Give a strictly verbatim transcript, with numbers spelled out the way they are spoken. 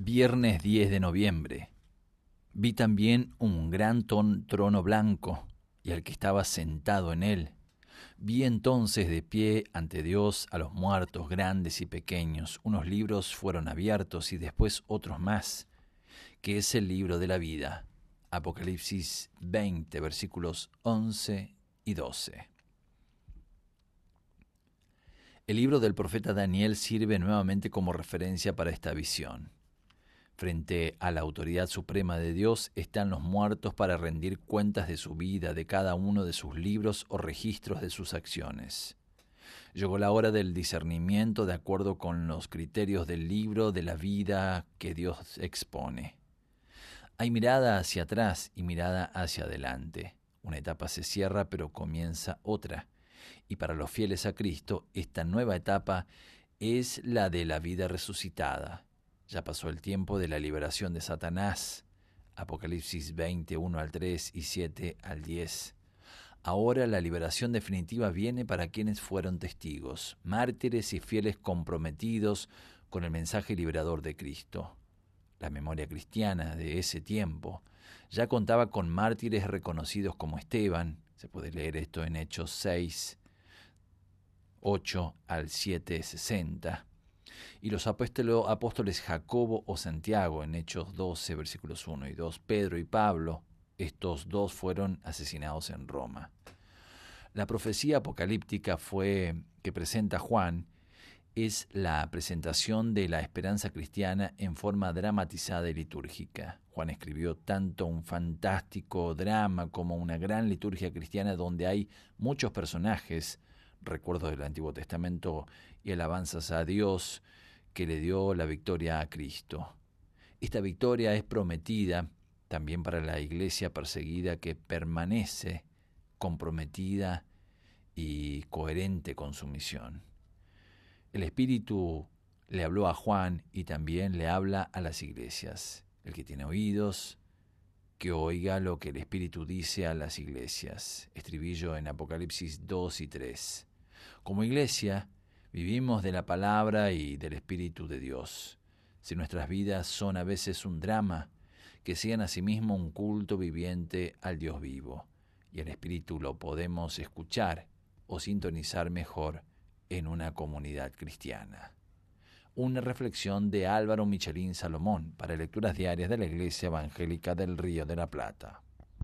Viernes diez de noviembre. Vi también un gran ton- trono blanco y al que estaba sentado en él. Vi entonces de pie ante Dios a los muertos, grandes y pequeños. Unos libros fueron abiertos y después otros más, que es el libro de la vida. Apocalipsis veinte, versículos once y doce. El libro del profeta Daniel sirve nuevamente como referencia para esta visión. Frente a la autoridad suprema de Dios están los muertos para rendir cuentas de su vida, de cada uno de sus libros o registros de sus acciones. Llegó la hora del discernimiento de acuerdo con los criterios del libro de la vida que Dios expone. Hay mirada hacia atrás y mirada hacia adelante. Una etapa se cierra, pero comienza otra. Y para los fieles a Cristo, esta nueva etapa es la de la vida resucitada. Ya pasó el tiempo de la liberación de Satanás, Apocalipsis veinte, uno al tres y siete al diez. Ahora la liberación definitiva viene para quienes fueron testigos, mártires y fieles comprometidos con el mensaje liberador de Cristo. La memoria cristiana de ese tiempo ya contaba con mártires reconocidos como Esteban. Se puede leer esto en Hechos seis, ocho al siete, sesenta. Y los apóstoles Jacobo o Santiago en Hechos doce, versículos uno y dos, Pedro y Pablo, estos dos fueron asesinados en Roma. La profecía apocalíptica fue que presenta Juan es la presentación de la esperanza cristiana en forma dramatizada y litúrgica. Juan escribió tanto un fantástico drama como una gran liturgia cristiana donde hay muchos personajes, recuerdos del Antiguo Testamento y alabanzas a Dios que le dio la victoria a Cristo. Esta victoria es prometida también para la iglesia perseguida que permanece comprometida y coherente con su misión. El Espíritu le habló a Juan y también le habla a las iglesias. El que tiene oídos, que oiga lo que el Espíritu dice a las iglesias. Estribillo en Apocalipsis dos y tres. Como iglesia, vivimos de la palabra y del Espíritu de Dios. Si nuestras vidas son a veces un drama, que sean asimismo un culto viviente al Dios vivo. Y el Espíritu lo podemos escuchar o sintonizar mejor en una comunidad cristiana. Una reflexión de Álvaro Michelín Salomón para lecturas diarias de la Iglesia Evangélica del Río de la Plata.